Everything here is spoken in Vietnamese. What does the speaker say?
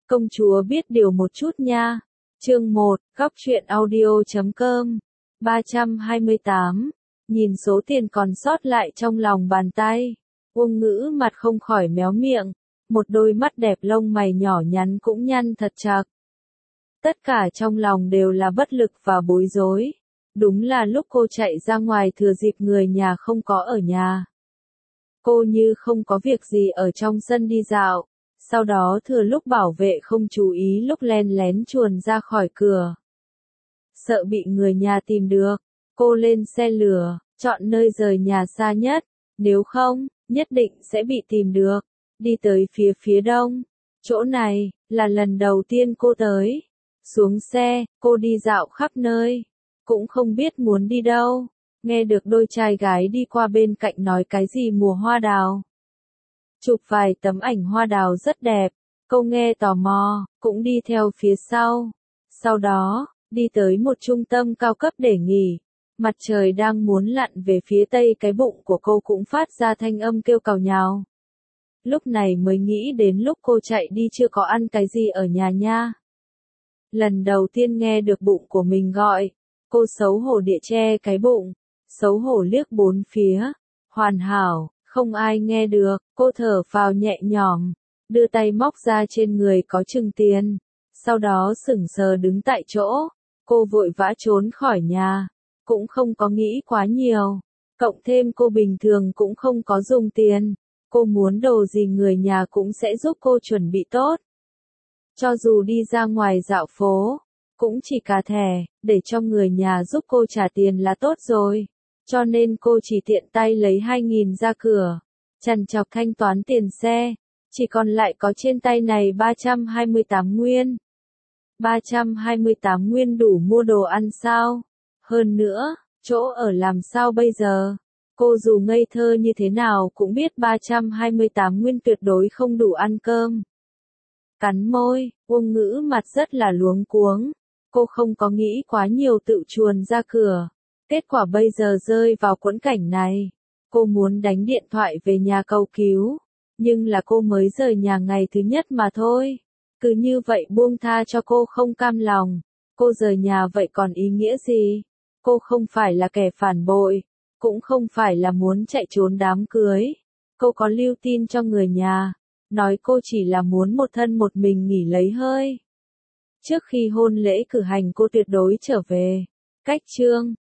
Công chúa biết điều một chút nha. Chương 1, góc truyện audio.com 328. Nhìn số tiền còn sót lại trong lòng bàn tay, Uông Ngữ mặt không khỏi méo miệng, một đôi mắt đẹp lông mày nhỏ nhắn cũng nhăn thật chặt. Tất cả trong lòng đều là bất lực và bối rối. Đúng là lúc cô chạy ra ngoài thừa dịp người nhà không có ở nhà. Cô như không có việc gì ở trong sân đi dạo, sau đó thừa lúc bảo vệ không chú ý lúc len lén chuồn ra khỏi cửa. Sợ bị người nhà tìm được, cô lên xe lửa, chọn nơi rời nhà xa nhất, nếu không, nhất định sẽ bị tìm được. Đi tới phía đông, chỗ này, là lần đầu tiên cô tới. Xuống xe, cô đi dạo khắp nơi, cũng không biết muốn đi đâu. Nghe được đôi trai gái đi qua bên cạnh nói cái gì mùa hoa đào. Chụp vài tấm ảnh hoa đào rất đẹp, cô nghe tò mò, cũng đi theo phía sau. Sau đó, đi tới một trung tâm cao cấp để nghỉ. Mặt trời đang muốn lặn về phía tây, cái bụng của cô cũng phát ra thanh âm kêu cào nhào. Lúc này mới nghĩ đến lúc cô chạy đi chưa có ăn cái gì ở nhà nha. Lần đầu tiên nghe được bụng của mình gọi, cô xấu hổ địa che cái bụng, xấu hổ liếc bốn phía, hoàn hảo, không ai nghe được, cô thở phào nhẹ nhõm, đưa tay móc ra trên người có chừng tiền, sau đó sững sờ đứng tại chỗ, cô vội vã trốn khỏi nhà, cũng không có nghĩ quá nhiều, cộng thêm cô bình thường cũng không có dùng tiền, cô muốn đồ gì người nhà cũng sẽ giúp cô chuẩn bị tốt. Cho dù đi ra ngoài dạo phố, cũng chỉ cà thẻ, để cho người nhà giúp cô trả tiền là tốt rồi. Cho nên cô chỉ tiện tay lấy 2.000 ra cửa, chằn chọc thanh toán tiền xe, chỉ còn lại có trên tay này 328 nguyên. 328 nguyên đủ mua đồ ăn sao? Hơn nữa, chỗ ở làm sao bây giờ? Cô dù ngây thơ như thế nào cũng biết 328 nguyên tuyệt đối không đủ ăn cơm. Cắn môi, Uông Ngữ mặt rất là luống cuống. Cô không có nghĩ quá nhiều tự chuồn ra cửa. Kết quả bây giờ rơi vào quẫn cảnh này. Cô muốn đánh điện thoại về nhà cầu cứu. Nhưng là cô mới rời nhà ngày thứ nhất mà thôi. Cứ như vậy buông tha cho cô không cam lòng. Cô rời nhà vậy còn ý nghĩa gì? Cô không phải là kẻ phản bội. Cũng không phải là muốn chạy trốn đám cưới. Cô có lưu tin cho người nhà. Nói cô chỉ là muốn một thân một mình nghỉ lấy hơi. Trước khi hôn lễ cử hành cô tuyệt đối trở về. Cách chương